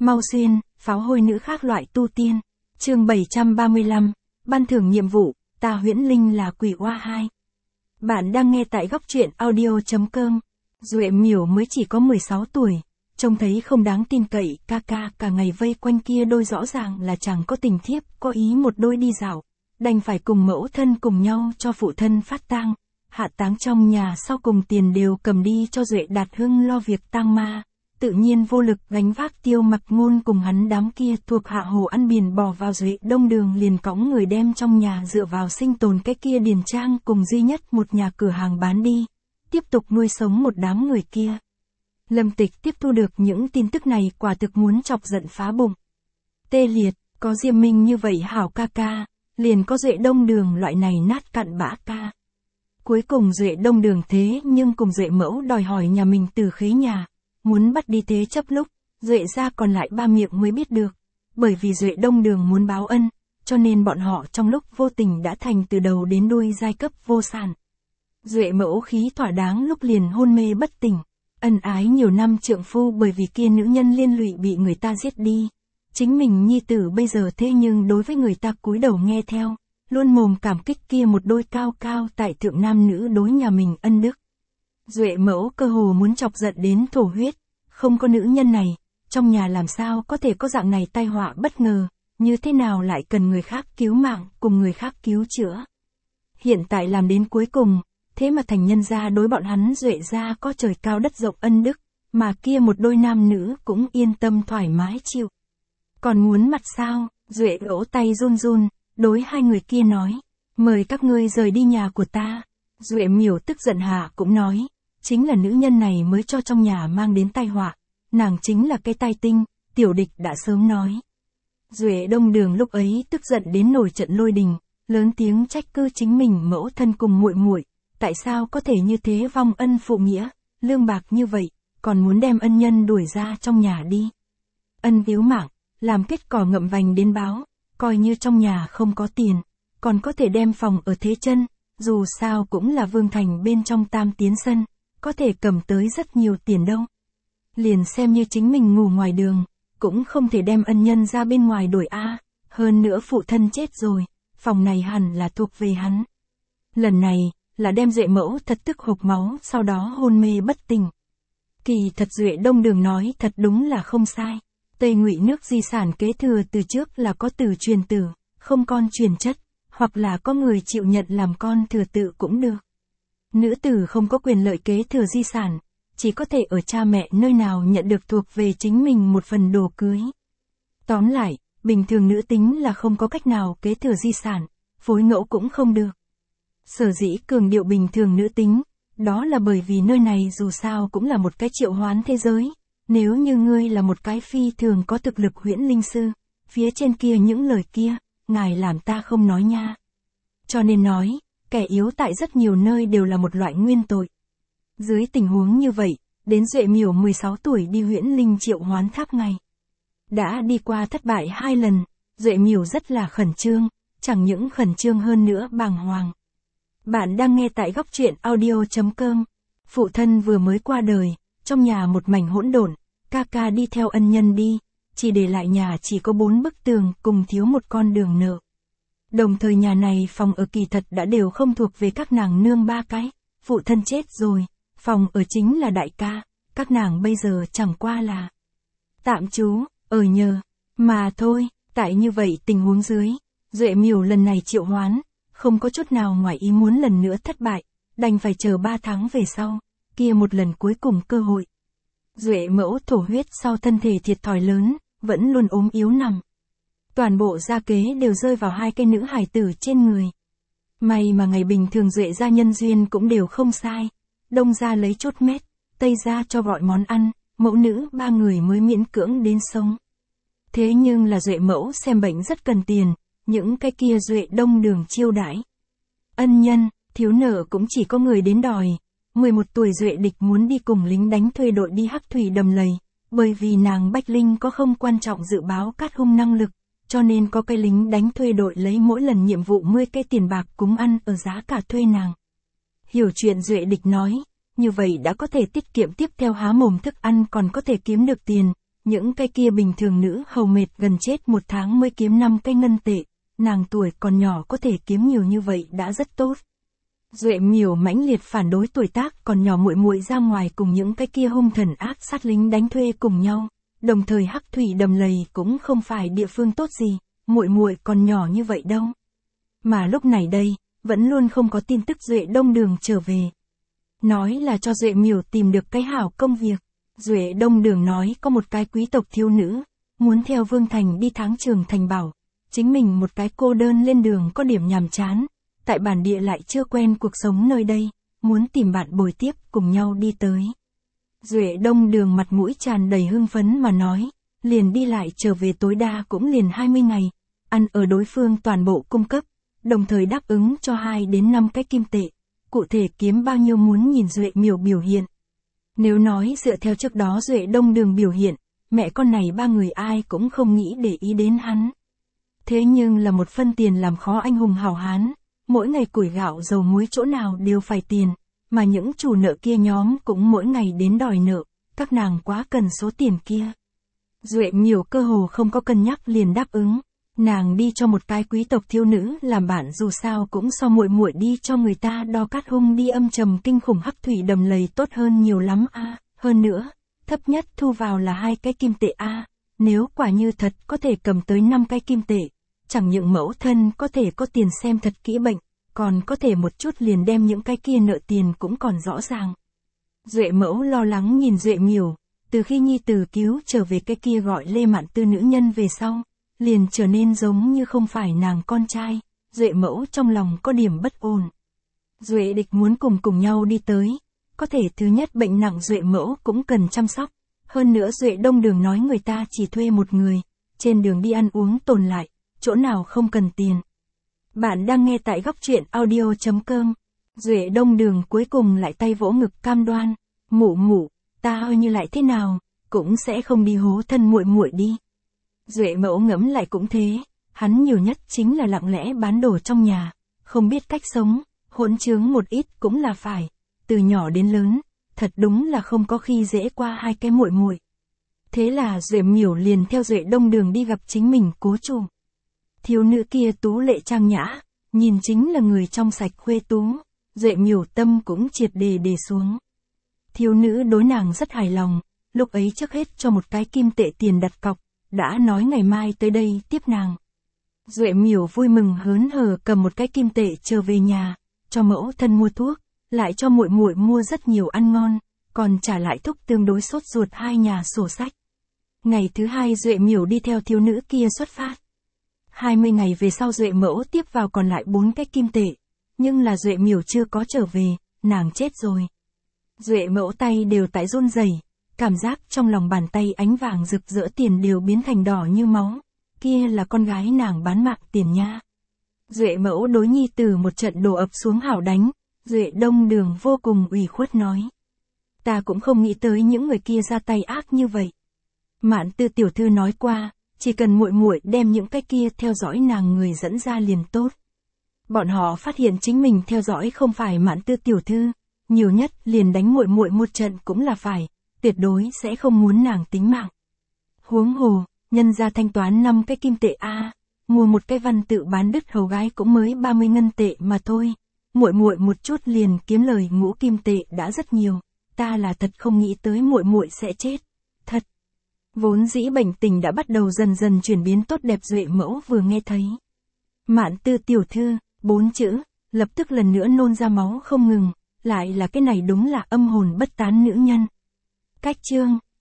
Mau Xuyên, pháo hôi nữ khác loại tu tiên. Chương 735, ban thưởng nhiệm vụ, ta Huyễn Linh là quỷ oa 2. Bạn đang nghe tại góc truyện audio.com. Duệ Miểu mới chỉ có 16 tuổi, trông thấy không đáng tin cậy, ca cả ngày vây quanh kia đôi rõ ràng là chẳng có tình thiếp, có ý một đôi đi dạo, đành phải cùng mẫu thân cùng nhau cho phụ thân phát tang, hạ táng trong nhà, sau cùng tiền đều cầm đi cho Duệ Đạt Hưng lo việc tang ma. Tự nhiên vô lực gánh vác Tiêu Mặc Ngôn cùng hắn đám kia thuộc hạ hồ ăn biển bỏ vào Duệ Đông Đường, liền cõng người đem trong nhà dựa vào sinh tồn cái kia điền trang cùng duy nhất một nhà cửa hàng bán đi, tiếp tục nuôi sống một đám người kia. Lâm Tịch tiếp thu được những tin tức này quả thực muốn chọc giận phá bụng. Tê liệt, có Diêm Minh như vậy hảo ca, liền có Duệ Đông Đường loại này nát cặn bã ca. Cuối cùng Duệ Đông Đường thế nhưng cùng Duệ Mẫu đòi hỏi nhà mình từ khế nhà. Muốn bắt đi thế chấp lúc, Duệ gia còn lại ba miệng mới biết được, bởi vì Duệ Đông Đường muốn báo ân, cho nên bọn họ trong lúc vô tình đã thành từ đầu đến đuôi giai cấp vô sản. Duệ Mẫu khí thỏa đáng lúc liền hôn mê bất tỉnh, ân ái nhiều năm trượng phu bởi vì kia nữ nhân liên lụy bị người ta giết đi. Chính mình nhi tử bây giờ thế nhưng đối với người ta cúi đầu nghe theo, luôn mồm cảm kích kia một đôi cao tại thượng nam nữ đối nhà mình ân đức. Duệ Mẫu cơ hồ muốn chọc giận đến thổ huyết, không có nữ nhân này, trong nhà làm sao có thể có dạng này tai họa bất ngờ, như thế nào lại cần người khác cứu mạng, cùng người khác cứu chữa. Hiện tại làm đến cuối cùng, thế mà thành nhân gia đối bọn hắn Duệ gia có trời cao đất rộng ân đức, mà kia một đôi nam nữ cũng yên tâm thoải mái chịu. Còn muốn mặt sao? Duệ vỗ tay run, đối hai người kia nói, mời các ngươi rời đi nhà của ta. Duệ Miểu tức giận hạ cũng nói, chính là nữ nhân này mới cho trong nhà mang đến tai họa, nàng chính là cái tai tinh, Tiểu Địch đã sớm nói. Duệ Đông Đường lúc ấy tức giận đến nổi trận lôi đình, lớn tiếng trách cứ chính mình mẫu thân cùng muội, tại sao có thể như thế vong ân phụ nghĩa, lương bạc như vậy, còn muốn đem ân nhân đuổi ra trong nhà đi. Ân cứu mạng, làm kết cỏ ngậm vành đến báo, coi như trong nhà không có tiền, còn có thể đem phòng ở thế chân, dù sao cũng là vương thành bên trong tam tiến sân, có thể cầm tới rất nhiều tiền đâu. Liền xem như chính mình ngủ ngoài đường, cũng không thể đem ân nhân ra bên ngoài đổi a. Hơn nữa phụ thân chết rồi, phòng này hẳn là thuộc về hắn. Lần này, là đem Duệ Mẫu thật tức hộc máu, sau đó hôn mê bất tỉnh. Kỳ thật Duệ Đông Đường nói thật đúng là không sai. Tây Ngụy nước di sản kế thừa từ trước là có tử truyền tử, không con truyền chất, hoặc là có người chịu nhận làm con thừa tự cũng được. Nữ tử không có quyền lợi kế thừa di sản, chỉ có thể ở cha mẹ nơi nào nhận được thuộc về chính mình một phần đồ cưới. Tóm lại, bình thường nữ tính là không có cách nào kế thừa di sản, phối ngẫu cũng không được. Sở dĩ cường điệu bình thường nữ tính, đó là bởi vì nơi này dù sao cũng là một cái triệu hoán thế giới. Nếu như ngươi là một cái phi thường có thực lực huyễn linh sư, phía trên kia những lời kia, ngài làm ta không nói nha. Cho nên nói, kẻ yếu tại rất nhiều nơi đều là một loại nguyên tội. Dưới tình huống như vậy, đến Duệ Miểu 16 tuổi đi huyễn linh triệu hoán tháp ngày. Đã đi qua thất bại 2 lần, Duệ Miểu rất là khẩn trương, chẳng những khẩn trương hơn nữa bàng hoàng. Bạn đang nghe tại góc truyện audio.com. Phụ thân vừa mới qua đời, trong nhà một mảnh hỗn độn, ca đi theo ân nhân đi, chỉ để lại nhà chỉ có 4 bức tường cùng thiếu một con đường nợ. Đồng thời nhà này phòng ở kỳ thật đã đều không thuộc về các nàng nương ba cái, phụ thân chết rồi, phòng ở chính là đại ca, các nàng bây giờ chẳng qua là tạm trú, ở nhờ, mà thôi. Tại như vậy tình huống dưới, Duệ Miểu lần này triệu hoán, không có chút nào ngoài ý muốn lần nữa thất bại, đành phải chờ 3 tháng về sau, kia một lần cuối cùng cơ hội. Duệ Mẫu thổ huyết sau thân thể thiệt thòi lớn, vẫn luôn ốm yếu nằm. Toàn bộ gia kế đều rơi vào 2 cái nữ hài tử trên người. May mà ngày bình thường Duệ gia nhân duyên cũng đều không sai. Đông gia lấy chốt mét, Tây gia cho gọi món ăn, mẫu nữ 3 người mới miễn cưỡng đến sống. Thế nhưng là Duệ Mẫu xem bệnh rất cần tiền, những cái kia Duệ Đông Đường chiêu đãi. Ân nhân, thiếu nợ cũng chỉ có người đến đòi. 11 tuổi Duệ Địch muốn đi cùng lính đánh thuê đội đi Hắc Thủy đầm lầy, bởi vì nàng Bách Linh có không quan trọng dự báo cát hung năng lực, cho nên có cái lính đánh thuê đội lấy mỗi lần nhiệm vụ 10 cái tiền bạc cúng ăn ở giá cả thuê nàng. Hiểu chuyện Duệ Địch nói, như vậy đã có thể tiết kiệm tiếp theo há mồm thức ăn còn có thể kiếm được tiền, những cái kia bình thường nữ hầu mệt gần chết 1 tháng mới kiếm 5 cái ngân tệ, nàng tuổi còn nhỏ có thể kiếm nhiều như vậy đã rất tốt. Duệ Miểu mãnh liệt phản đối tuổi tác còn nhỏ muội muội ra ngoài cùng những cái kia hung thần ác sát lính đánh thuê cùng nhau, đồng thời Hắc Thủy Đầm Lầy cũng không phải địa phương tốt gì, muội muội còn nhỏ như vậy đâu. Mà lúc này đây, vẫn luôn không có tin tức Duệ Đông Đường trở về. Nói là cho Duệ Miểu tìm được cái hảo công việc. Duệ Đông Đường nói có một cái quý tộc thiếu nữ, muốn theo Vương Thành đi Tháng Trường Thành bảo, chính mình một cái cô đơn lên đường có điểm nhàm chán, tại bản địa lại chưa quen cuộc sống nơi đây, muốn tìm bạn bồi tiếp cùng nhau đi tới. Duệ Đông Đường mặt mũi tràn đầy hưng phấn mà nói, liền đi lại trở về tối đa cũng liền 20 ngày, ăn ở đối phương toàn bộ cung cấp, đồng thời đáp ứng cho 2 đến 5 cái kim tệ, cụ thể kiếm bao nhiêu muốn nhìn Duệ Miểu biểu hiện. Nếu nói dựa theo trước đó Duệ Đông Đường biểu hiện, mẹ con này 3 người ai cũng không nghĩ để ý đến hắn. Thế nhưng là một phân tiền làm khó anh hùng hảo hán, mỗi ngày củi gạo dầu muối chỗ nào đều phải tiền, mà những chủ nợ kia nhóm cũng mỗi ngày đến đòi nợ, các nàng quá cần số tiền kia. Duệ Miểu cơ hồ không có cân nhắc liền đáp ứng, nàng đi cho một cái quý tộc thiếu nữ làm bạn dù sao cũng so muội muội đi cho người ta đo cát hung đi âm trầm kinh khủng Hắc Thủy Đầm Lầy tốt hơn nhiều lắm a. Hơn nữa, thấp nhất thu vào là 2 cái kim tệ a. Nếu quả như thật có thể cầm tới 5 cái kim tệ, chẳng những mẫu thân có thể có tiền xem thật kỹ bệnh, còn có thể một chút liền đem những cái kia nợ tiền cũng còn rõ ràng. Duệ Mẫu lo lắng nhìn Duệ Miểu, từ khi nhi tử cứu trở về cái kia gọi Lê Mạn Tư nữ nhân về sau, liền trở nên giống như không phải nàng con trai, Duệ Mẫu trong lòng có điểm bất ổn. Duệ Địch muốn cùng nhau đi tới, có thể thứ nhất bệnh nặng Duệ Mẫu cũng cần chăm sóc, hơn nữa Duệ Đông Đường nói người ta chỉ thuê một người, trên đường đi ăn uống tồn lại, chỗ nào không cần tiền. Bạn đang nghe tại góc truyện audio.com. Duệ Đông Đường cuối cùng lại tay vỗ ngực cam đoan, mụ, ta ơi như lại thế nào, cũng sẽ không đi hố thân muội muội đi. Duệ Mẫu ngẫm lại cũng thế, hắn nhiều nhất chính là lặng lẽ bán đồ trong nhà, không biết cách sống, hỗn trướng một ít cũng là phải, từ nhỏ đến lớn, thật đúng là không có khi dễ qua 2 cái muội muội. Thế là Duệ Miểu liền theo Duệ Đông Đường đi gặp chính mình cố chủ. Thiếu nữ kia tú lệ trang nhã, nhìn chính là người trong sạch khuê tú, Duệ Miểu tâm cũng triệt để xuống. Thiếu nữ đối nàng rất hài lòng, lúc ấy trước hết cho một cái kim tệ tiền đặt cọc, đã nói ngày mai tới đây tiếp nàng. Duệ Miểu vui mừng hớn hở cầm một cái kim tệ trở về nhà, cho mẫu thân mua thuốc, lại cho muội muội mua rất nhiều ăn ngon, còn trả lại thúc tương đối sốt ruột 2 nhà sổ sách. Ngày thứ 2 Duệ Miểu đi theo thiếu nữ kia xuất phát. 20 ngày về sau Duệ Mẫu tiếp vào còn lại 4 cái kim tệ, nhưng là Duệ Miểu chưa có trở về, nàng chết rồi. Duệ Mẫu tay đều tại run rẩy, cảm giác trong lòng bàn tay ánh vàng rực rỡ tiền đều biến thành đỏ như máu, kia là con gái nàng bán mạng tiền nha. Duệ Mẫu đối nhi tử một trận đổ ập xuống hảo đánh, Duệ Đông Đường vô cùng ủy khuất nói. Ta cũng không nghĩ tới những người kia ra tay ác như vậy. Mạn Tư tiểu thư nói qua, chỉ cần muội muội đem những cái kia theo dõi nàng người dẫn ra liền tốt. Bọn họ phát hiện chính mình theo dõi không phải Mạn Tư tiểu thư, nhiều nhất liền đánh muội muội một trận cũng là phải, tuyệt đối sẽ không muốn nàng tính mạng. Huống hồ, nhân ra thanh toán 5 cái kim tệ a, mua một cái văn tự bán đứt hầu gái cũng mới 30 ngân tệ mà thôi. Muội muội một chút liền kiếm lời ngũ kim tệ đã rất nhiều, ta là thật không nghĩ tới muội muội sẽ chết. Thật. Vốn dĩ bệnh tình đã bắt đầu dần dần chuyển biến tốt đẹp Duệ Mẫu vừa nghe thấy. Mạn Tư tiểu thư, 4 chữ, lập tức lần nữa nôn ra máu không ngừng, lại là cái này đúng là âm hồn bất tán nữ nhân. Cách chương